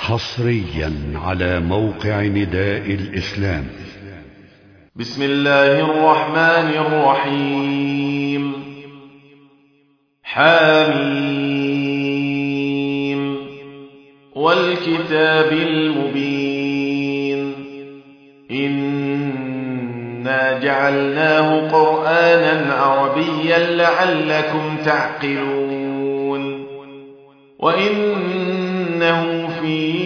حصريا على موقع نداء الإسلام. بسم الله الرحمن الرحيم. حاميم والكتاب المبين إنا جعلناه قرآنا عربيا لعلكم تعقلون وإنه في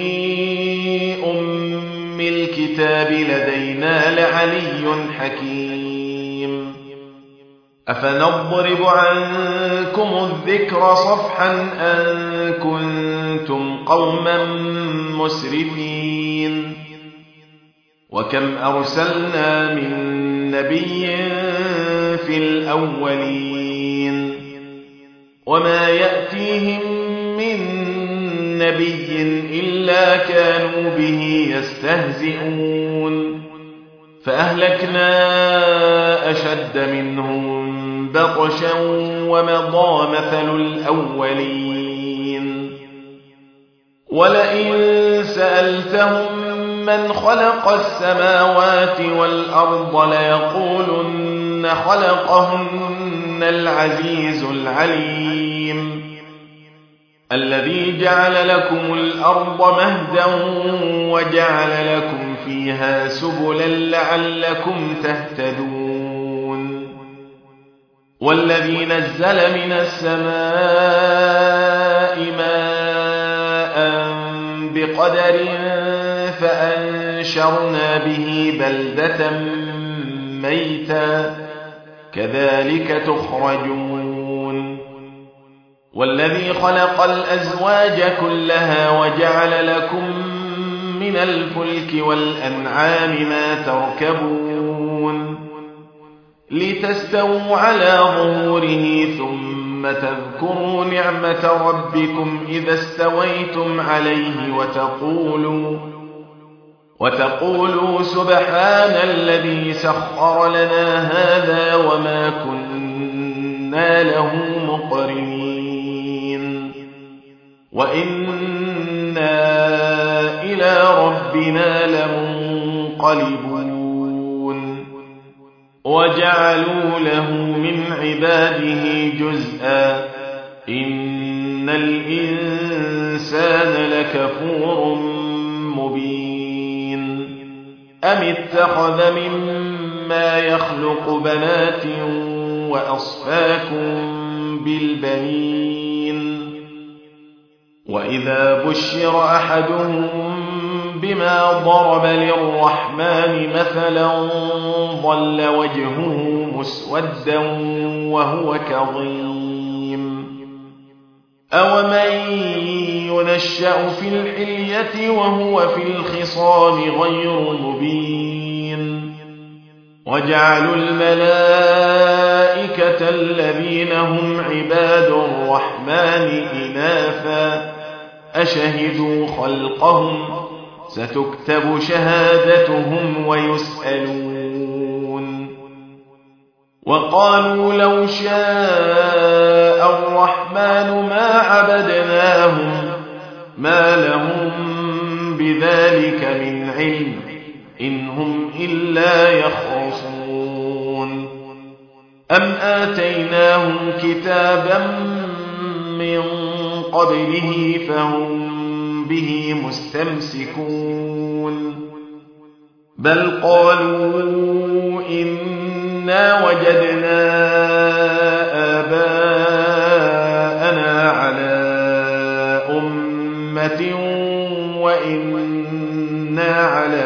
أم الكتاب لدينا لعلي حكيم. أفنضرب عنكم الذكر صفحا أن كنتم قوما مسرفين. وكم أرسلنا من نبي في الأولين وما يأتيهم من نبي إلا كانوا به يستهزئون فأهلكنا أشد منهم بطشا ومضى مثل الأولين. ولئن سألتهم من خلق السماوات والأرض ليقولن خلقهن العزيز العليم الذي جعل لكم الأرض مهدا وجعل لكم فيها سبلا لعلكم تهتدون. والذي نزل من السماء ماء بقدر فأنشرنا به بلدة ميتا كذلك تخرجون. والذي خلق الأزواج كلها وجعل لكم من الفلك والأنعام ما تركبون لتستووا على ظهوره ثم تذكروا نعمة ربكم إذا استويتم عليه وتقولوا سبحان الذي سخر لنا هذا وما كنا له مقرنين وإنا إلى ربنا لمنقلبون. وجعلوا له من عباده جزءا إن الإنسان لكفور مبين. أم اتخذ مما يخلق بنات وأصفاكم بالبنين وإذا بشر أحدهم بما ضرب للرحمن مثلا ظل وجهه مسودا وهو كظيم. أومن ينشأ في الحلية وهو في الخصام غير مبين. وجعلوا الملائكة الذين هم عباد الرحمن إناثا أشهدوا خلقهم ستكتب شهادتهم ويسألون. وقالوا لو شاء الرحمن ما عبدناهم ما لهم بذلك من علم إن هم إلا يخرصون. أم آتيناهم كتابا من قبله فهم به مستمسكون بل قالوا إنا وجدنا آباءنا على أمة وإنا على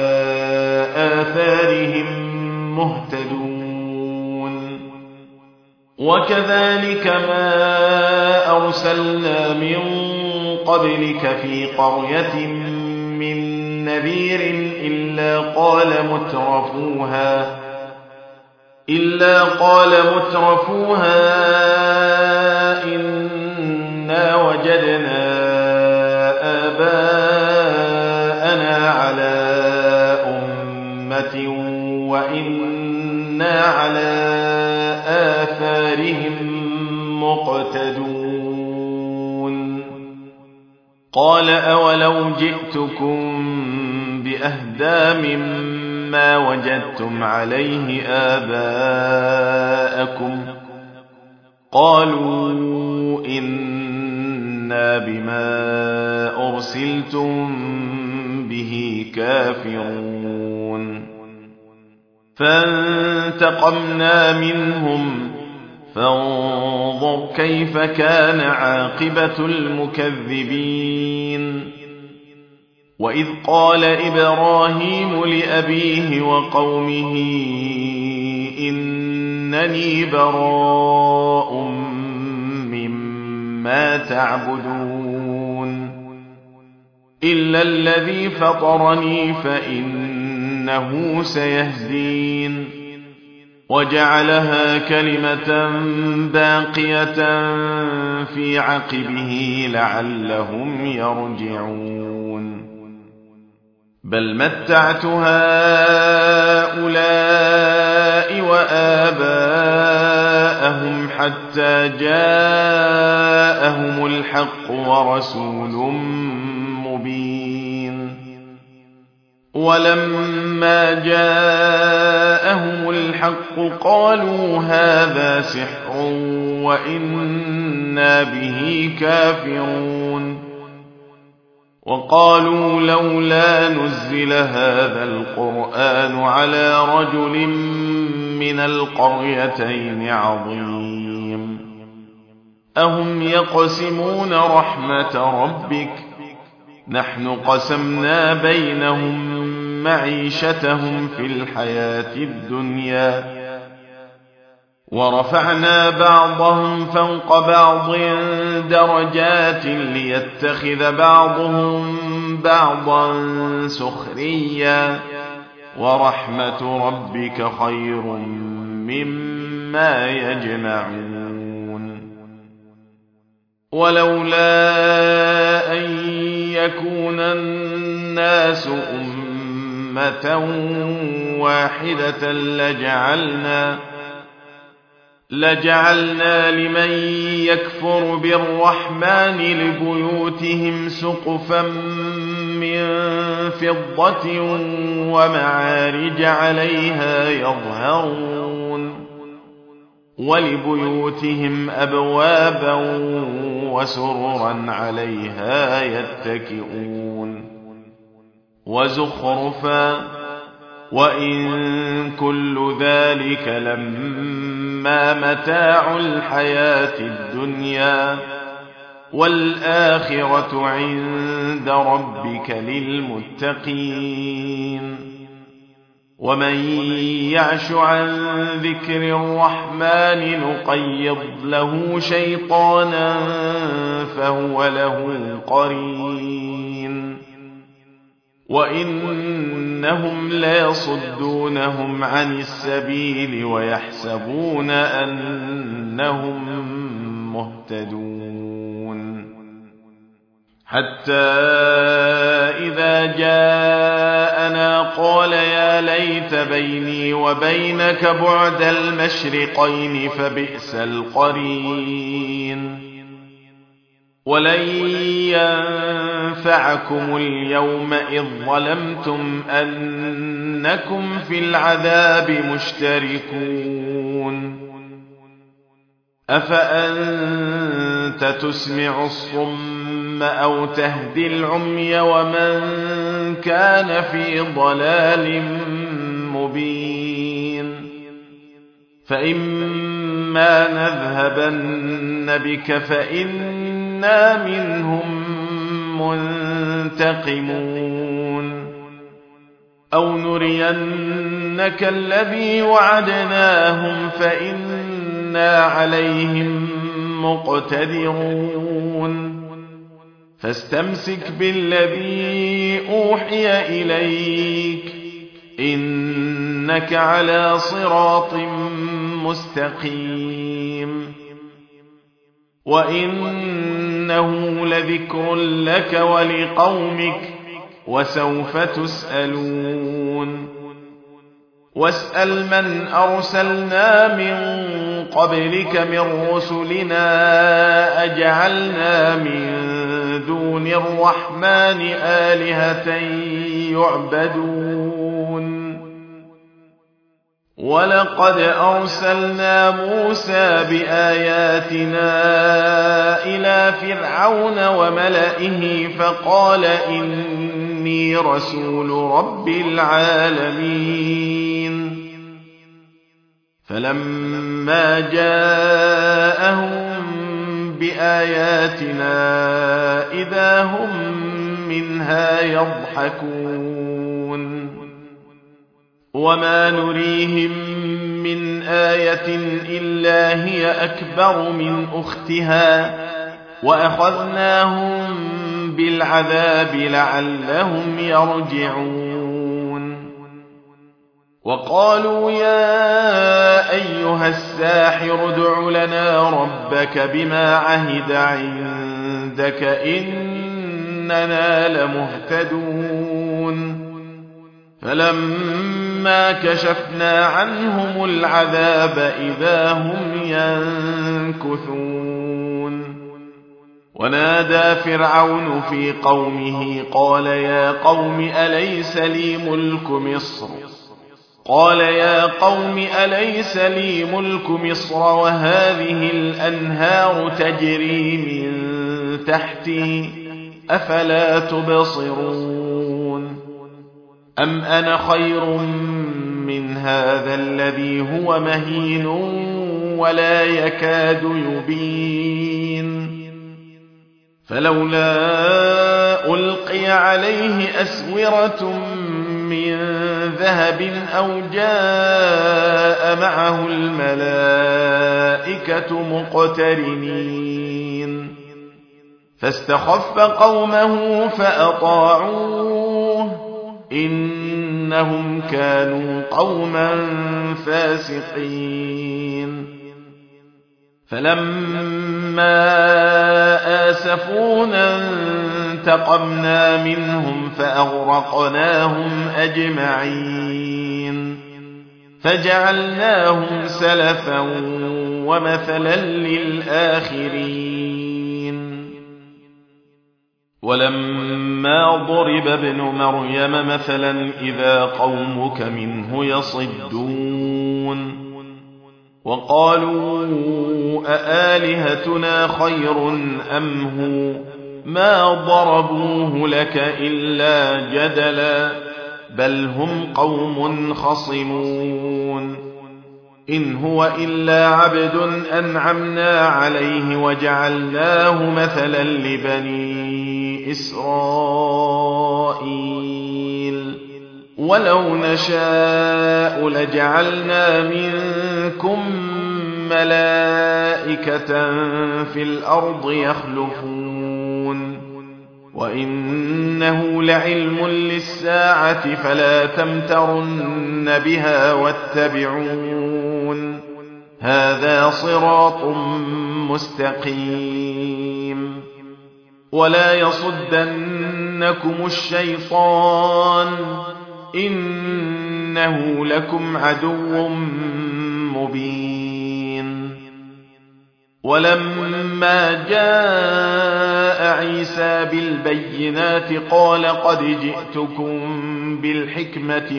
آثارهم مهتدون. وكذلك ما أرسلنا من قبلك في قرية من نذير إلا قال مترفوها إنا وجدنا آباءنا على أمة وإنا على آثارهم مقتدون. قال أولو جئتكم بأهدى مما وجدتم عليه آباءكم قالوا إنا بما أرسلتم به كافرون فانتقمنا منهم فانظر كيف كان عاقبة المكذبين وإذ قال إبراهيم لأبيه وقومه إنني براء مما تعبدون إلا الذي فطرني فإنه سيهدين وجعلها كلمة باقية في عقبه لعلهم يرجعون بل متعت هؤلاء وآباءهم حتى جاءهم الحق ورسول مبين ولما جاءهم الحق قالوا هذا سحر وإنا به كافرون وقالوا لولا نزل هذا القرآن على رجل من القريتين عظيم أهم يقسمون رحمة ربك نحن قسمنا بينهم معيشتهم في الحياة الدنيا ورفعنا بعضهم فوق بعض درجات ليتخذ بعضهم بعضا سخريا ورحمة ربك خير مما يجمعون ولولا أن يكون الناس أمة واحدة لجعلنا لمن يكفر بالرحمن لبيوتهم سقفا من فضة ومعارج عليها يظهرون ولبيوتهم أبوابا وسررا عليها يتكئون وزخرفا وإن كل ذلك لما متاع الحياة الدنيا والآخرة عند ربك للمتقين ومن يعش عن ذكر الرحمن نقيض له شيطانا فهو له قرين وإنهم ليصدونهم عن السبيل ويحسبون أنهم مهتدون حتى إذا جاءنا قال يا ليت بيني وبينك بعد المشرقين فبئس القرين ولن ينفعكم اليوم إذ ظلمتم أنكم في العذاب مشتركون أفأنت تسمع الصم أو تهدي العمي ومن كان في ضلال مبين فإما نذهبن بك فإنا منهم منتقمون أو نرينك الذي وعدناهم فإنا عليهم مقتدرون فاستمسك بالذي أوحي إليك إنك على صراط مستقيم وإنه لذكر لك ولقومك وسوف تسألون واسأل من أرسلنا من قبلك من رسلنا أجعلنا من دون الرحمن آلهة يعبدون ولقد أرسلنا موسى بآياتنا إلى فرعون وملئه فقال إني رسول رب العالمين فلما جاءهم بآياتنا إذا هم منها يضحكون وما نريهم من آية إلا هي أكبر من أختها وأخذناهم بالعذاب لعلهم يرجعون وقالوا يا أيها الساحر ادع لنا ربك بما عهد عندك إننا لمهتدون فلما كشفنا عنهم العذاب إذا هم ينكثون ونادى فرعون في قومه قال يا قوم أليس لي ملك مصر وهذه الأنهار تجري من تحتي أفلا تبصرون أم أنا خير من هذا الذي هو مهين ولا يكاد يبين فلولا ألقي عليه أسورة من ذهب أو جاء معه الملائكة مقترنين فاستخف قومه فأطاعوه إنهم كانوا قوما فاسقين فلما آسفونا انتقمنا منهم فأغرقناهم أجمعين فجعلناهم سلفا ومثلا للآخرين ولما ضرب ابن مريم مثلا إذا قومك منه يصدون وقالوا أآلهتنا خير أم هو ما ضربوه لك إلا جدلا بل هم قوم خصمون إن هو إلا عبد أنعمنا عليه وجعلناه مثلا لبني إسرائيل ولو نشاء لجعلنا منكم ملائكة في الأرض يخلفون وإنه لعلم للساعة فلا تمترن بها واتبعون هذا صراط مستقيم ولا يصدنكم الشيطان إنه لكم عدو مبين ولما جاء عيسى بالبينات قال قد جئتكم بالحكمة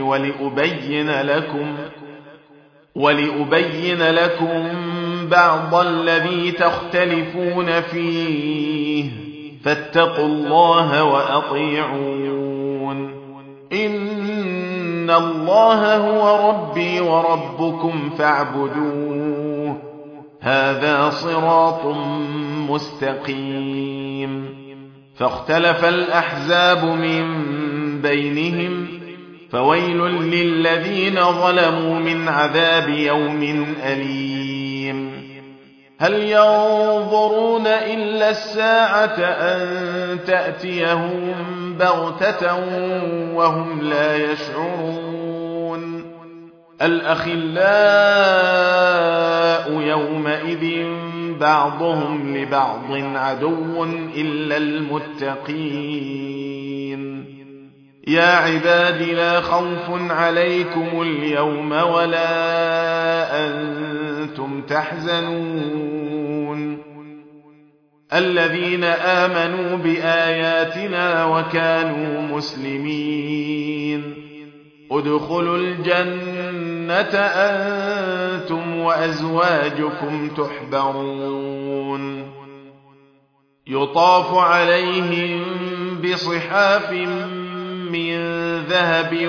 ولأبين لكم بعض الذي تختلفون فيه فاتقوا الله وأطيعون إن الله هو ربي وربكم فاعبدوه هذا صراط مستقيم فاختلف الأحزاب من بينهم فويل للذين ظلموا من عذاب يوم أليم هل ينظرون إلا الساعة أن تأتيهم بغتة وهم لا يشعرون الأخلاء يومئذ بعضهم لبعض عدو إلا المتقين يا عباد لا خوف عليكم اليوم ولا أنتم تحزنون الذين آمنوا بآياتنا وكانوا مسلمين ادخلوا الجنة أنتم وأزواجكم تحبرون يطاف عليهم بصحاف من ذهب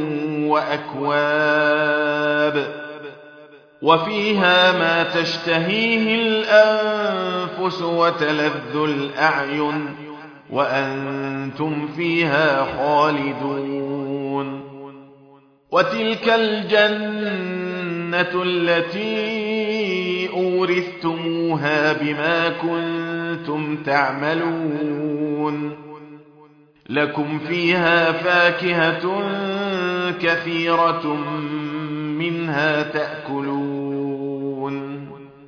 وأكواب وفيها ما تشتهيه الأنفس وتلذ الأعين وأنتم فيها خالدون وتلك الجنة التي أورثتموها بما كنتم تعملون لكم فيها فاكهة كثيرة منها تأكلون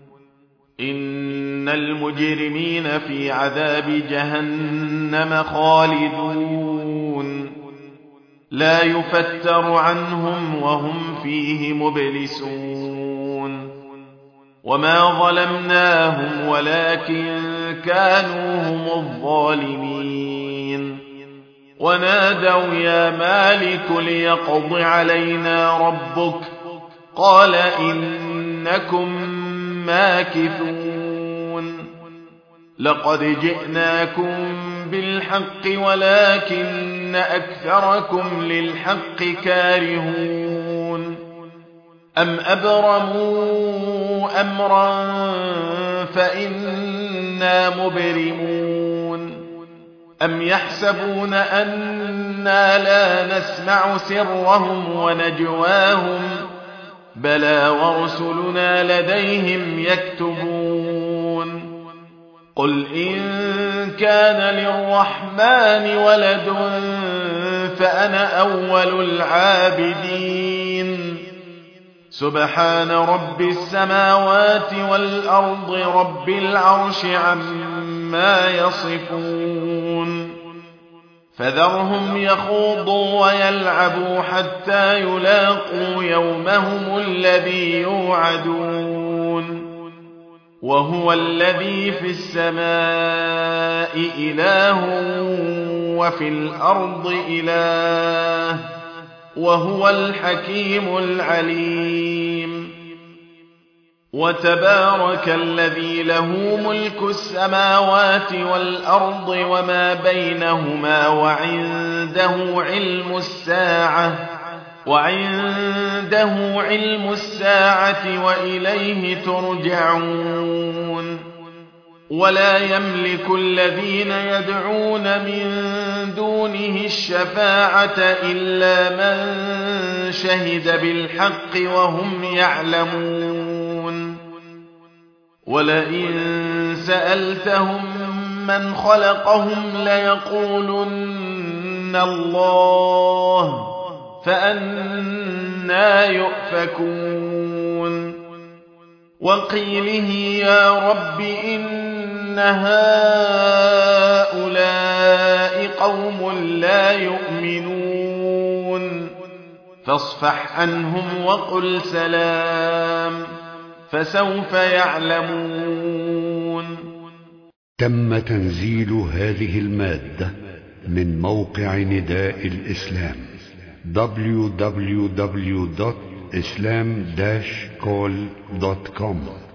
إن المجرمين في عذاب جهنم خالدون لا يفتر عنهم وهم فيه مبلسون وما ظلمناهم ولكن كانوا هم الظالمين ونادوا يا مالك ليقض علينا ربك قال إنكم ماكثون لقد جئناكم بالحق ولكن أكثركم للحق كارهون أم أبرموا أمرا فإنا مبرمون أم يحسبون أنا لا نسمع سرهم ونجواهم بلى ورسلنا لديهم يكتبون قل إن كان للرحمن ولد فأنا أول العابدين سبحان رب السماوات والأرض رب العرش عما يصفون فذرهم يخوضوا ويلعبوا حتى يلاقوا يومهم الذي يوعدون وهو الذي في السماء إله وفي الأرض إله وهو الحكيم العليم وتبارك الذي له ملك السماوات والأرض وما بينهما وعنده علم الساعة وإليه ترجعون ولا يملك الذين يدعون من دونه الشفاعة إلا من شهد بالحق وهم يعلمون ولئن سألتهم من خلقهم ليقولن الله فأنى يؤفكون وقيله يا رب إن هؤلاء قوم لا يؤمنون فاصفح عنهم وقل سلام فسوف يعلمون. تم تنزيل هذه المادة من موقع نداء الإسلام www.islam-call.com